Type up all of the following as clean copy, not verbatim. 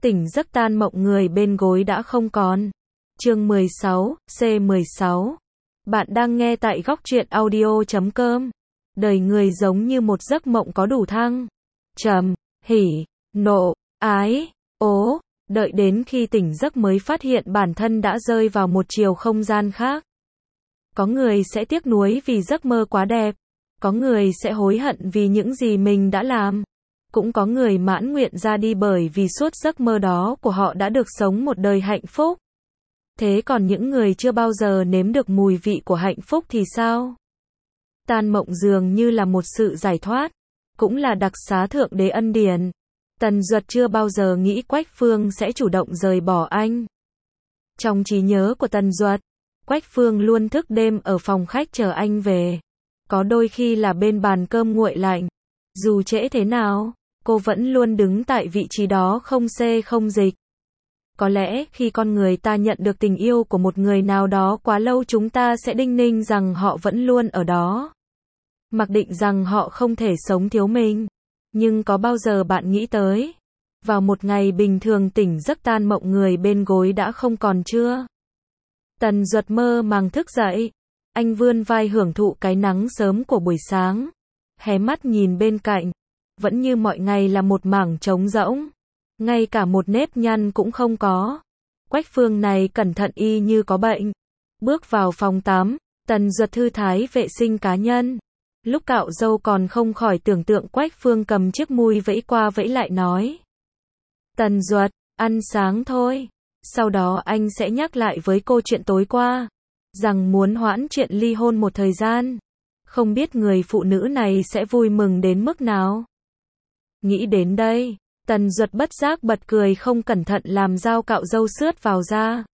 Tỉnh giấc tan mộng người bên gối đã không còn. Chương 16, C16. Bạn đang nghe tại góc truyện audio.com. Đời người giống như một giấc mộng có đủ thăng, trầm, hỉ, nộ, ái, ố, đợi đến khi tỉnh giấc mới phát hiện bản thân đã rơi vào một chiều không gian khác. Có người sẽ tiếc nuối vì giấc mơ quá đẹp, có người sẽ hối hận vì những gì mình đã làm. Cũng có người mãn nguyện ra đi bởi vì suốt giấc mơ đó của họ đã được sống một đời hạnh phúc. Thế còn những người chưa bao giờ nếm được mùi vị của hạnh phúc thì sao? Tan mộng dường như là một sự giải thoát, cũng là đặc xá thượng đế ân điển. Tần Duật chưa bao giờ nghĩ Quách Phương sẽ chủ động rời bỏ anh. Trong trí nhớ của Tần Duật, Quách Phương luôn thức đêm ở phòng khách chờ anh về. Có đôi khi là bên bàn cơm nguội lạnh. Dù trễ thế nào, cô vẫn luôn đứng tại vị trí đó không xê không dịch. Có lẽ khi con người ta nhận được tình yêu của một người nào đó quá lâu, chúng ta sẽ đinh ninh rằng họ vẫn luôn ở đó. Mặc định rằng họ không thể sống thiếu mình. Nhưng có bao giờ bạn nghĩ tới, vào một ngày bình thường tỉnh giấc tan mộng người bên gối đã không còn chưa? Tần Duật mơ màng thức dậy. Anh vươn vai hưởng thụ cái nắng sớm của buổi sáng. Hé mắt nhìn bên cạnh. Vẫn như mọi ngày là một mảng trống rỗng. Ngay cả một nếp nhăn cũng không có. Quách Phương này cẩn thận y như có bệnh. Bước vào phòng tắm, Tần Duật thư thái vệ sinh cá nhân. Lúc cạo râu còn không khỏi tưởng tượng Quách Phương cầm chiếc mui vẫy qua vẫy lại nói: Tần Duật, ăn sáng thôi. Sau đó anh sẽ nhắc lại với cô chuyện tối qua, rằng muốn hoãn chuyện ly hôn một thời gian. Không biết người phụ nữ này sẽ vui mừng đến mức nào. Nghĩ đến đây, Tần Duật bất giác bật cười, không cẩn thận làm dao cạo râu xướt vào da.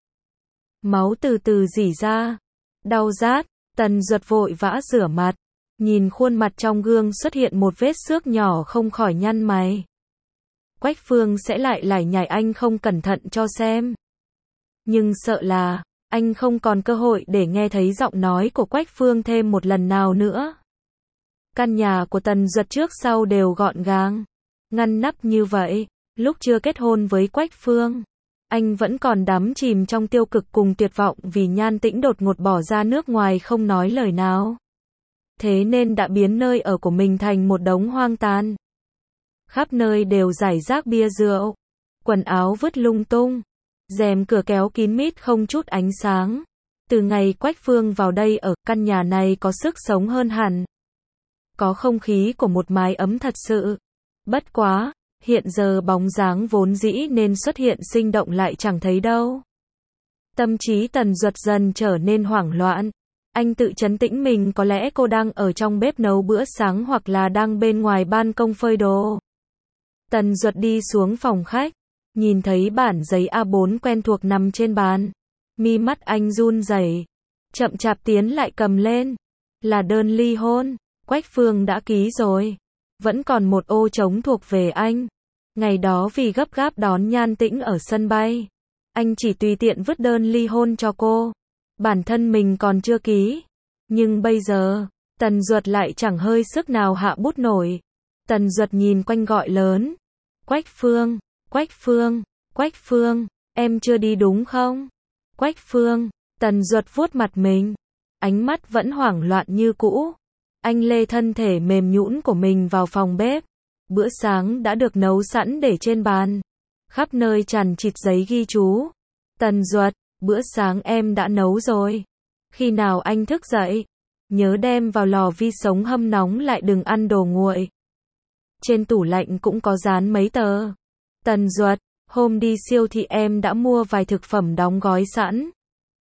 Máu từ từ rỉ ra. Đau rát, Tần Duật vội vã rửa mặt. Nhìn khuôn mặt trong gương xuất hiện một vết xước nhỏ, không khỏi nhăn mày. Quách Phương sẽ lại lải nhải anh không cẩn thận cho xem. Nhưng sợ là anh không còn cơ hội để nghe thấy giọng nói của Quách Phương thêm một lần nào nữa. Căn nhà của Tần Duật trước sau đều gọn gàng, ngăn nắp như vậy. Lúc chưa kết hôn với Quách Phương, anh vẫn còn đắm chìm trong tiêu cực cùng tuyệt vọng vì Nhan Tĩnh đột ngột bỏ ra nước ngoài không nói lời nào. Thế nên đã biến nơi ở của mình thành một đống hoang tàn. Khắp nơi đều rải rác bia rượu, quần áo vứt lung tung, rèm cửa kéo kín mít không chút ánh sáng. Từ ngày Quách Phương vào đây ở, căn nhà này có sức sống hơn hẳn. Có không khí của một mái ấm thật sự. Bất quá, hiện giờ bóng dáng vốn dĩ nên xuất hiện sinh động lại chẳng thấy đâu. Tâm trí Tần Duật dần trở nên hoảng loạn. Anh tự trấn tĩnh mình, có lẽ cô đang ở trong bếp nấu bữa sáng hoặc là đang bên ngoài ban công phơi đồ. Tần Duật đi xuống phòng khách, nhìn thấy bản giấy A4 quen thuộc nằm trên bàn. Mi mắt anh run rẩy, chậm chạp tiến lại cầm lên. Là đơn ly hôn, Quách Phương đã ký rồi. Vẫn còn một ô trống thuộc về anh. Ngày đó vì gấp gáp đón Nhan Tĩnh ở sân bay, anh chỉ tùy tiện vứt đơn ly hôn cho cô. Bản thân mình còn chưa ký. Nhưng bây giờ, Tần Duật lại chẳng hơi sức nào hạ bút nổi. Tần Duật nhìn quanh gọi lớn: Quách Phương, Quách Phương, Quách Phương, em chưa đi đúng không? Quách Phương. Tần Duật vuốt mặt mình, ánh mắt vẫn hoảng loạn như cũ. Anh lê thân thể mềm nhũn của mình vào phòng bếp. Bữa sáng đã được nấu sẵn để trên bàn. Khắp nơi chằng chịt giấy ghi chú. Tần Duật, bữa sáng em đã nấu rồi. Khi nào anh thức dậy, nhớ đem vào lò vi sóng hâm nóng lại, đừng ăn đồ nguội. Trên tủ lạnh cũng có dán mấy tờ. Tần Duật, hôm đi siêu thị em đã mua vài thực phẩm đóng gói sẵn.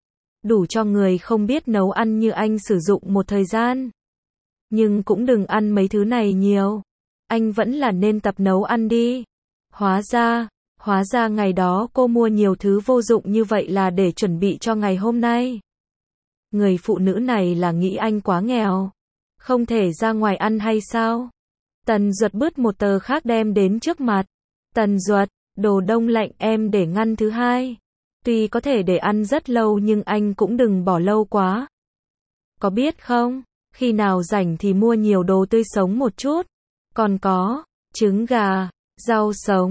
Đủ cho người không biết nấu ăn như anh sử dụng một thời gian. Nhưng cũng đừng ăn mấy thứ này nhiều. Anh vẫn là nên tập nấu ăn đi. Hóa ra ngày đó cô mua nhiều thứ vô dụng như vậy là để chuẩn bị cho ngày hôm nay. Người phụ nữ này là nghĩ anh quá nghèo, không thể ra ngoài ăn hay sao? Tần Duật bứt một tờ khác đem đến trước mặt. Tần Duật, đồ đông lạnh em để ngăn thứ hai. Tuy có thể để ăn rất lâu nhưng anh cũng đừng bỏ lâu quá. Có biết không, khi nào rảnh thì mua nhiều đồ tươi sống một chút. Còn có trứng gà, rau sống,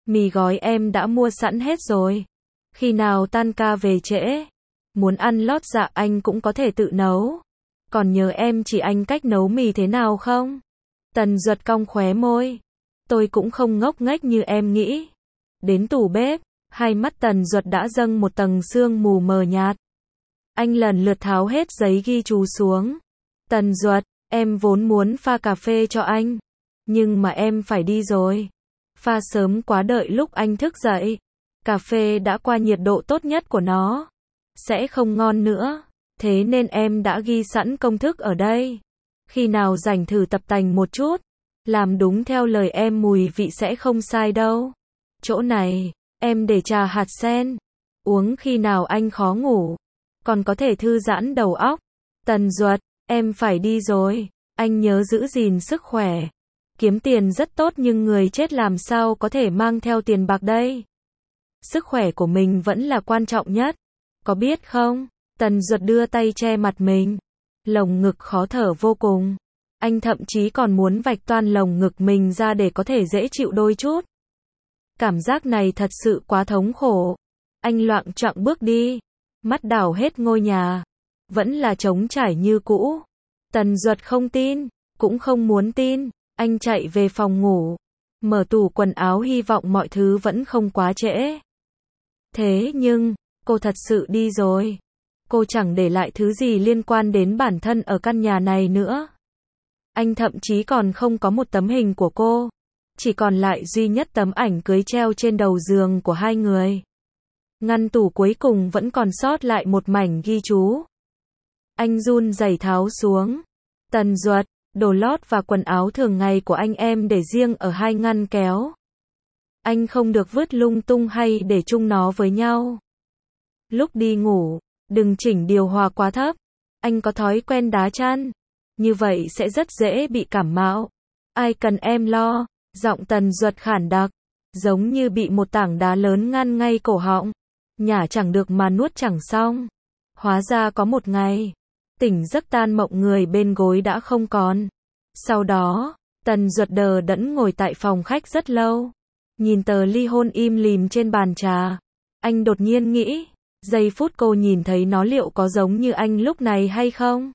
Mì gói em đã mua sẵn hết rồi. Khi nào tan ca về trễ, muốn ăn lót dạ anh cũng có thể tự nấu. Còn nhớ em chỉ anh cách nấu mì thế nào không? Tần Duật cong khóe môi. Tôi cũng không ngốc nghếch như em nghĩ. Đến tủ bếp, hai mắt Tần Duật đã dâng một tầng sương mù mờ nhạt. Anh lần lượt tháo hết giấy ghi chú xuống. Tần Duật, em vốn muốn pha cà phê cho anh. Nhưng mà em phải đi rồi. Pha sớm quá đợi lúc anh thức dậy. Cà phê đã qua nhiệt độ tốt nhất của nó. Sẽ không ngon nữa. Thế nên em đã ghi sẵn công thức ở đây. Khi nào rảnh thử tập tành một chút. Làm đúng theo lời em mùi vị sẽ không sai đâu. Chỗ này, em để trà hạt sen. Uống khi nào anh khó ngủ. Còn có thể thư giãn đầu óc. Tần Duật, em phải đi rồi. Anh nhớ giữ gìn sức khỏe. Kiếm tiền rất tốt nhưng người chết làm sao có thể mang theo tiền bạc đây. Sức khỏe của mình vẫn là quan trọng nhất. Có biết không? Tần Duật đưa tay che mặt mình. Lồng ngực khó thở vô cùng. Anh thậm chí còn muốn vạch toan lồng ngực mình ra để có thể dễ chịu đôi chút. Cảm giác này thật sự quá thống khổ. Anh loạng choạng bước đi. Mắt đảo hết ngôi nhà. Vẫn là trống trải như cũ. Tần Duật không tin, cũng không muốn tin. Anh chạy về phòng ngủ. Mở tủ quần áo hy vọng mọi thứ vẫn không quá trễ. Thế nhưng, cô thật sự đi rồi. Cô chẳng để lại thứ gì liên quan đến bản thân ở căn nhà này nữa. Anh thậm chí còn không có một tấm hình của cô. Chỉ còn lại duy nhất tấm ảnh cưới treo trên đầu giường của hai người. Ngăn tủ cuối cùng vẫn còn sót lại một mảnh ghi chú. Anh run rẩy tháo xuống. Tần Duật, đồ lót và quần áo thường ngày của anh em để riêng ở hai ngăn kéo. Anh không được vứt lung tung hay để chung nó với nhau. Lúc đi ngủ, đừng chỉnh điều hòa quá thấp. Anh có thói quen đá chăn. Như vậy sẽ rất dễ bị cảm mạo. Ai cần em lo. Giọng Tần Duật khản đặc. Giống như bị một tảng đá lớn ngăn ngay cổ họng. Nhả chẳng được mà nuốt chẳng xong. Hóa ra có một ngày. Tỉnh giấc tan mộng người bên gối đã không còn. Sau đó, Tần Duật đờ đẫn ngồi tại phòng khách rất lâu. Nhìn tờ ly hôn im lìm trên bàn trà. Anh đột nhiên nghĩ. Giây phút cô nhìn thấy nó liệu có giống như anh lúc này hay không?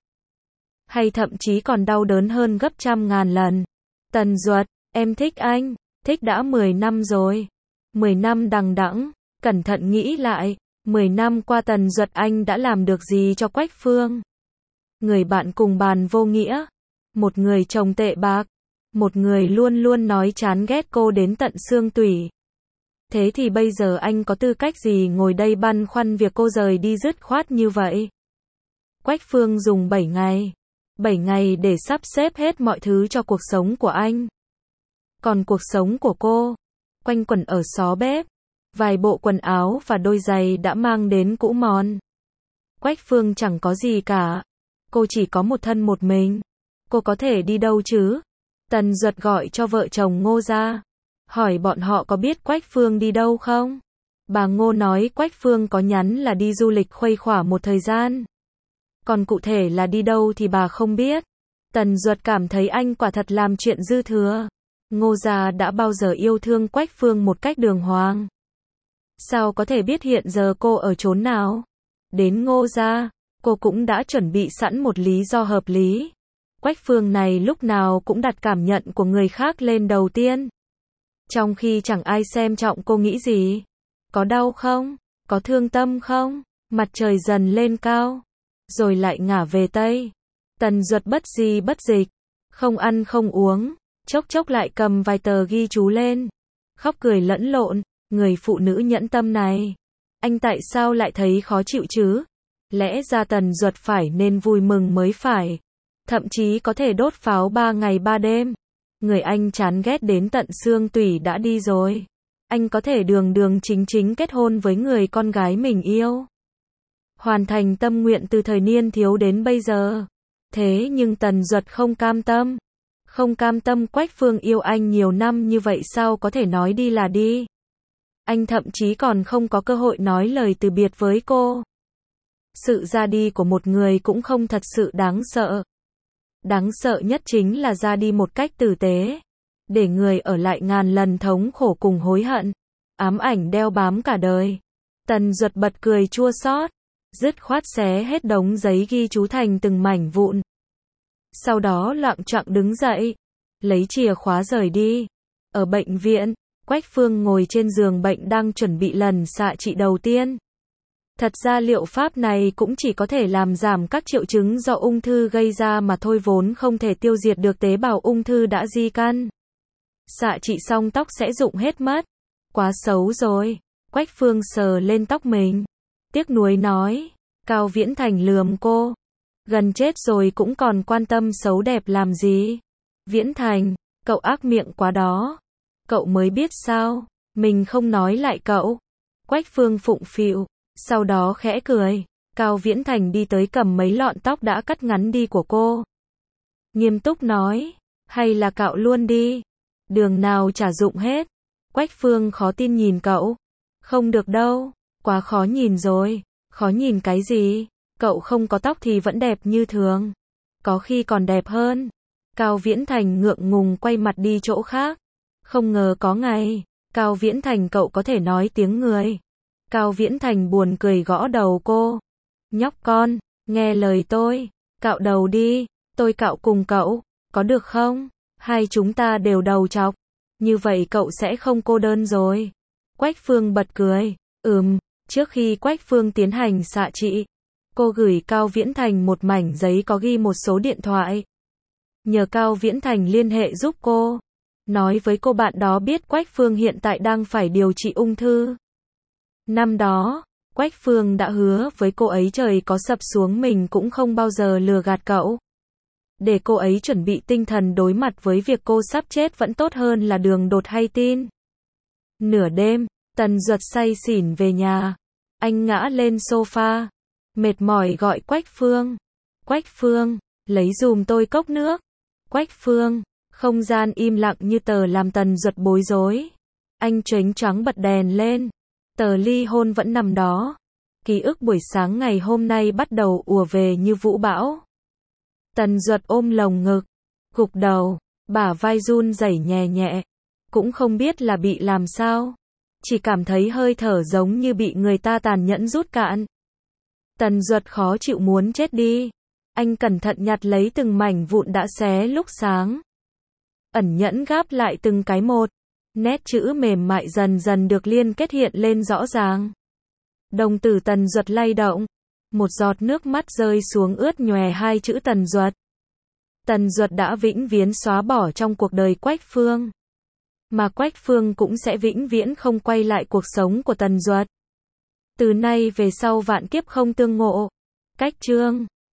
Hay thậm chí còn đau đớn hơn gấp trăm ngàn lần. Tần Duật, em thích anh. Thích đã 10 năm rồi. 10 năm đằng đẵng. Cẩn thận nghĩ lại. 10 năm qua Tần Duật anh đã làm được gì cho Quách Phương? Người bạn cùng bàn vô nghĩa. Một người chồng tệ bạc. Một người luôn luôn nói chán ghét cô đến tận xương tủy. Thế thì bây giờ anh có tư cách gì ngồi đây băn khoăn việc cô rời đi dứt khoát như vậy? Quách Phương dùng 7 ngày. 7 ngày để sắp xếp hết mọi thứ cho cuộc sống của anh. Còn cuộc sống của cô, quanh quẩn ở xó bếp. Vài bộ quần áo và đôi giày đã mang đến cũ mòn. Quách Phương chẳng có gì cả. Cô chỉ có một thân một mình. Cô có thể đi đâu chứ? Tần Duật gọi cho vợ chồng Ngô ra. Hỏi bọn họ có biết Quách Phương đi đâu không? Bà Ngô nói Quách Phương có nhắn là đi du lịch khuây khỏa một thời gian. Còn cụ thể là đi đâu thì bà không biết. Tần Duật cảm thấy anh quả thật làm chuyện dư thừa. Ngô gia đã bao giờ yêu thương Quách Phương một cách đường hoàng. Sao có thể biết hiện giờ cô ở chốn nào? Đến Ngô gia, cô cũng đã chuẩn bị sẵn một lý do hợp lý. Quách Phương này lúc nào cũng đặt cảm nhận của người khác lên đầu tiên. Trong khi chẳng ai xem trọng cô nghĩ gì. Có đau không? Có thương tâm không? Mặt trời dần lên cao. Rồi lại ngả về Tây. Tần Duật bất di bất dịch. Không ăn không uống. Chốc chốc lại cầm vài tờ ghi chú lên. Khóc cười lẫn lộn. Người phụ nữ nhẫn tâm này. Anh tại sao lại thấy khó chịu chứ? Lẽ ra Tần Duật phải nên vui mừng mới phải. Thậm chí có thể đốt pháo 3 ngày 3 đêm. Người anh chán ghét đến tận xương tủy đã đi rồi. Anh có thể đường đường chính chính kết hôn với người con gái mình yêu. Hoàn thành tâm nguyện từ thời niên thiếu đến bây giờ. Thế nhưng Tần Duật không cam tâm. Không cam tâm Quách Phương yêu anh nhiều năm như vậy sao có thể nói đi là đi. Anh thậm chí còn không có cơ hội nói lời từ biệt với cô. Sự ra đi của một người cũng không thật sự đáng sợ. Đáng sợ nhất chính là ra đi một cách tử tế. Để người ở lại ngàn lần thống khổ cùng hối hận. ám ảnh đeo bám cả đời. Tần Duật bật cười chua xót, dứt khoát xé hết đống giấy ghi chú thành từng mảnh vụn. Sau đó loạng choạng đứng dậy, lấy chìa khóa rời đi. Ở bệnh viện, Quách Phương ngồi trên giường bệnh đang chuẩn bị lần xạ trị đầu tiên. Thật ra liệu pháp này cũng chỉ có thể làm giảm các triệu chứng do ung thư gây ra mà thôi, vốn không thể tiêu diệt được tế bào ung thư đã di căn. Xạ trị xong tóc sẽ rụng hết mất. Quá xấu rồi. Quách Phương sờ lên tóc mình, tiếc nuối nói. Cao Viễn Thành lườm cô. Gần chết rồi cũng còn quan tâm xấu đẹp làm gì? Viễn Thành, cậu ác miệng quá đó. Cậu mới biết sao? Mình không nói lại cậu. Quách Phương phụng phịu, sau đó khẽ cười. Cao Viễn Thành đi tới cầm mấy lọn tóc đã cắt ngắn đi của cô. Nghiêm túc nói, hay là cạo luôn đi. Đường nào chả rụng hết. Quách Phương khó tin nhìn cậu. Không được đâu, quá khó nhìn rồi. Khó nhìn cái gì? Cậu không có tóc thì vẫn đẹp như thường. Có khi còn đẹp hơn. Cao Viễn Thành ngượng ngùng quay mặt đi chỗ khác. Không ngờ có ngày, Cao Viễn Thành cậu có thể nói tiếng người. Cao Viễn Thành buồn cười gõ đầu cô. Nhóc con, nghe lời tôi, cạo đầu đi, tôi cạo cùng cậu, có được không? Hai chúng ta đều đầu trọc, như vậy cậu sẽ không cô đơn rồi. Quách Phương bật cười, trước khi Quách Phương tiến hành xạ trị, cô gửi Cao Viễn Thành một mảnh giấy có ghi một số điện thoại. Nhờ Cao Viễn Thành liên hệ giúp cô. Nói với cô bạn đó biết Quách Phương hiện tại đang phải điều trị ung thư. Năm đó, Quách Phương đã hứa với cô ấy trời có sập xuống mình cũng không bao giờ lừa gạt cậu. Để cô ấy chuẩn bị tinh thần đối mặt với việc cô sắp chết vẫn tốt hơn là đường đột hay tin. Nửa đêm, Tần Duật say xỉn về nhà. Anh ngã lên sofa, mệt mỏi gọi Quách Phương. Quách Phương, lấy dùm tôi cốc nước. Quách Phương, không gian im lặng như tờ làm Tần Duật bối rối. Anh chớnh choáng bật đèn lên. Tờ ly hôn vẫn nằm đó. Ký ức buổi sáng ngày hôm nay bắt đầu ùa về như vũ bão. Tần Duật ôm lồng ngực, gục đầu, bả vai run rẩy nhẹ nhẹ. Cũng không biết là bị làm sao. Chỉ cảm thấy hơi thở giống như bị người ta tàn nhẫn rút cạn. Tần Duật khó chịu muốn chết đi. Anh cẩn thận nhặt lấy từng mảnh vụn đã xé lúc sáng. Ẩn nhẫn gáp lại từng cái một. Nét chữ mềm mại dần dần được liên kết hiện lên rõ ràng. Đồng tử Tần Duật lay động. Một giọt nước mắt rơi xuống ướt nhòe hai chữ Tần Duật. Tần Duật đã vĩnh viễn xóa bỏ trong cuộc đời Quách Phương. Mà Quách Phương cũng sẽ vĩnh viễn không quay lại cuộc sống của Tần Duật. Từ nay về sau vạn kiếp không tương ngộ. Cách chương